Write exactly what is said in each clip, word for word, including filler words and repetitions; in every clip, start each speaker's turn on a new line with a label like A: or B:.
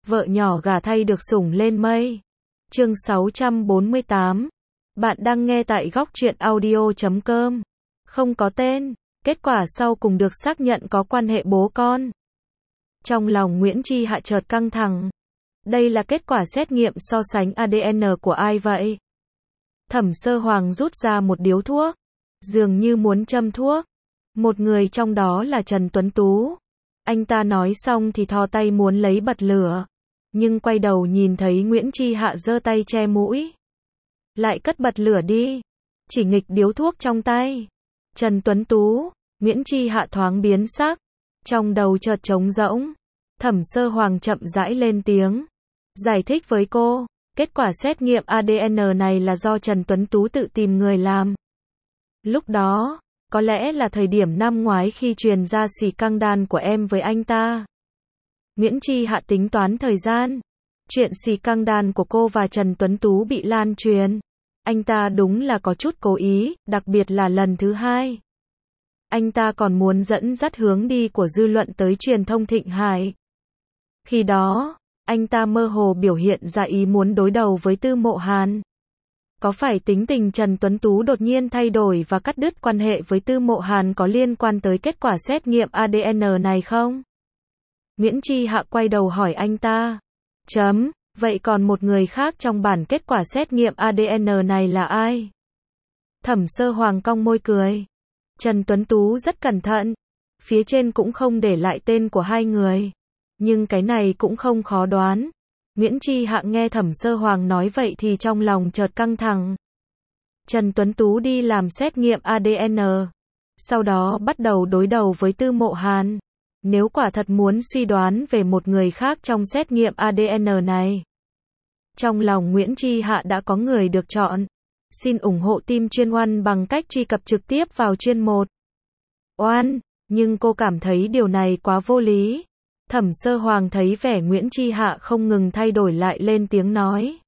A: Vợ nhỏ gả thay được sủng lên mây. Chương sáu trăm bốn mươi tám. Bạn đang nghe tại góc truyện audio chấm com. Không có tên, kết quả sau cùng được xác nhận có quan hệ bố con. Trong lòng Nguyễn Chi Hạ chợt căng thẳng. Đây là kết quả xét nghiệm so sánh a đê en của ai vậy? Thẩm Sơ Hoàng rút ra một điếu thuốc, dường như muốn châm thuốc. Một người trong đó là Trần Tuấn Tú. Anh ta nói xong thì thò tay muốn lấy bật lửa, nhưng quay đầu nhìn thấy Nguyễn Chi Hạ giơ tay che mũi. Lại cất bật lửa đi, chỉ nghịch điếu thuốc trong tay. Trần Tuấn Tú, Nguyễn Chi Hạ thoáng biến sắc, trong đầu chợt trống rỗng. Thẩm Sơ Hoàng chậm rãi lên tiếng, giải thích với cô, kết quả xét nghiệm a đê en này là do Trần Tuấn Tú tự tìm người làm. Lúc đó, có lẽ là thời điểm năm ngoái khi truyền ra xì căng đan của em với anh ta. Nguyễn Chi Hạ tính toán thời gian. Chuyện xì căng đan của cô và Trần Tuấn Tú bị lan truyền. Anh ta đúng là có chút cố ý, đặc biệt là lần thứ hai. Anh ta còn muốn dẫn dắt hướng đi của dư luận tới truyền thông Thịnh Hải. Khi đó, anh ta mơ hồ biểu hiện ra ý muốn đối đầu với Tư Mộ Hàn. Có phải tính tình Trần Tuấn Tú đột nhiên thay đổi và cắt đứt quan hệ với Tư Mộ Hàn có liên quan tới kết quả xét nghiệm a đê en này không? Nguyễn Chi Hạ quay đầu hỏi anh ta. Chấm, vậy còn một người khác trong bản kết quả xét nghiệm a đê en này là ai? Thẩm Sơ Hoàng cong môi cười. Trần Tuấn Tú rất cẩn thận. Phía trên cũng không để lại tên của hai người. Nhưng cái này cũng không khó đoán. Nguyễn Chi Hạ nghe Thẩm Sơ Hoàng nói vậy thì trong lòng chợt căng thẳng. Trần Tuấn Tú đi làm xét nghiệm a đê en, sau đó bắt đầu đối đầu với Tư Mộ Hàn. Nếu quả thật muốn suy đoán về một người khác trong xét nghiệm a đê en này, trong lòng Nguyễn Chi Hạ đã có người được chọn. Xin ủng hộ team chuyên oan bằng cách truy cập trực tiếp vào chuyên một. Oan, nhưng cô cảm thấy điều này quá vô lý. Thẩm Sơ Hoàng thấy vẻ Nguyễn Chi Hạ không ngừng thay đổi lại lên tiếng nói.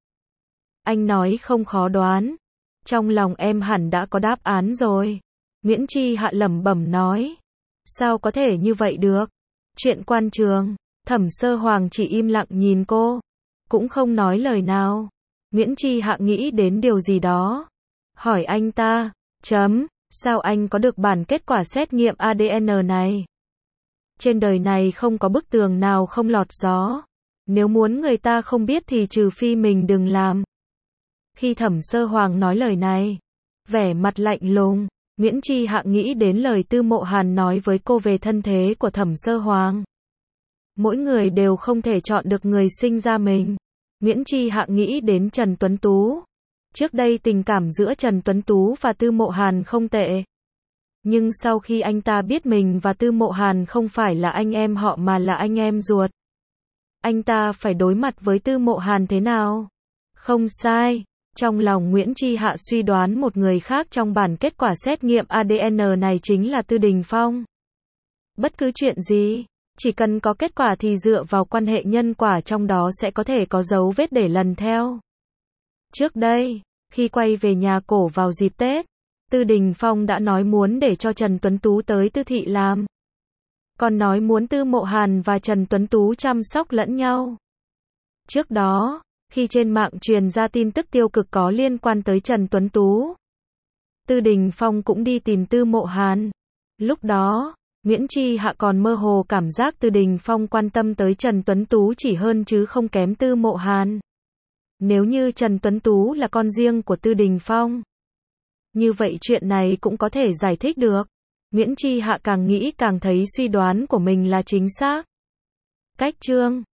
A: Anh nói không khó đoán. Trong lòng em hẳn đã có đáp án rồi. Nguyễn Chi Hạ lẩm bẩm nói. Sao có thể như vậy được? Chuyện quan trường. Thẩm Sơ Hoàng chỉ im lặng nhìn cô, cũng không nói lời nào. Nguyễn Chi Hạ nghĩ đến điều gì đó, hỏi anh ta. Chấm, sao anh có được bản kết quả xét nghiệm a đê en này? Trên đời này không có bức tường nào không lọt gió. Nếu muốn người ta không biết thì trừ phi mình đừng làm. Khi Thẩm Sơ Hoàng nói lời này, vẻ mặt lạnh lùng, Nguyễn Chi Hạ nghĩ đến lời Tư Mộ Hàn nói với cô về thân thế của Thẩm Sơ Hoàng. Mỗi người đều không thể chọn được người sinh ra mình. Nguyễn Chi Hạ nghĩ đến Trần Tuấn Tú. Trước đây tình cảm giữa Trần Tuấn Tú và Tư Mộ Hàn không tệ. Nhưng sau khi anh ta biết mình và Tư Mộ Hàn không phải là anh em họ mà là anh em ruột, anh ta phải đối mặt với Tư Mộ Hàn thế nào? Không sai, trong lòng Nguyễn Chi Hạ suy đoán một người khác trong bản kết quả xét nghiệm a đê en này chính là Tư Đình Phong. Bất cứ chuyện gì, chỉ cần có kết quả thì dựa vào quan hệ nhân quả trong đó sẽ có thể có dấu vết để lần theo. Trước đây, khi quay về nhà cổ vào dịp Tết, Tư Đình Phong đã nói muốn để cho Trần Tuấn Tú tới Tư thị làm. Còn nói muốn Tư Mộ Hàn và Trần Tuấn Tú chăm sóc lẫn nhau. Trước đó, khi trên mạng truyền ra tin tức tiêu cực có liên quan tới Trần Tuấn Tú, Tư Đình Phong cũng đi tìm Tư Mộ Hàn. Lúc đó, Nguyễn Chi Hạ còn mơ hồ cảm giác Tư Đình Phong quan tâm tới Trần Tuấn Tú chỉ hơn chứ không kém Tư Mộ Hàn. Nếu như Trần Tuấn Tú là con riêng của Tư Đình Phong, như vậy chuyện này cũng có thể giải thích được. Nguyễn Chi Hạ càng nghĩ càng thấy suy đoán của mình là chính xác. Cách chương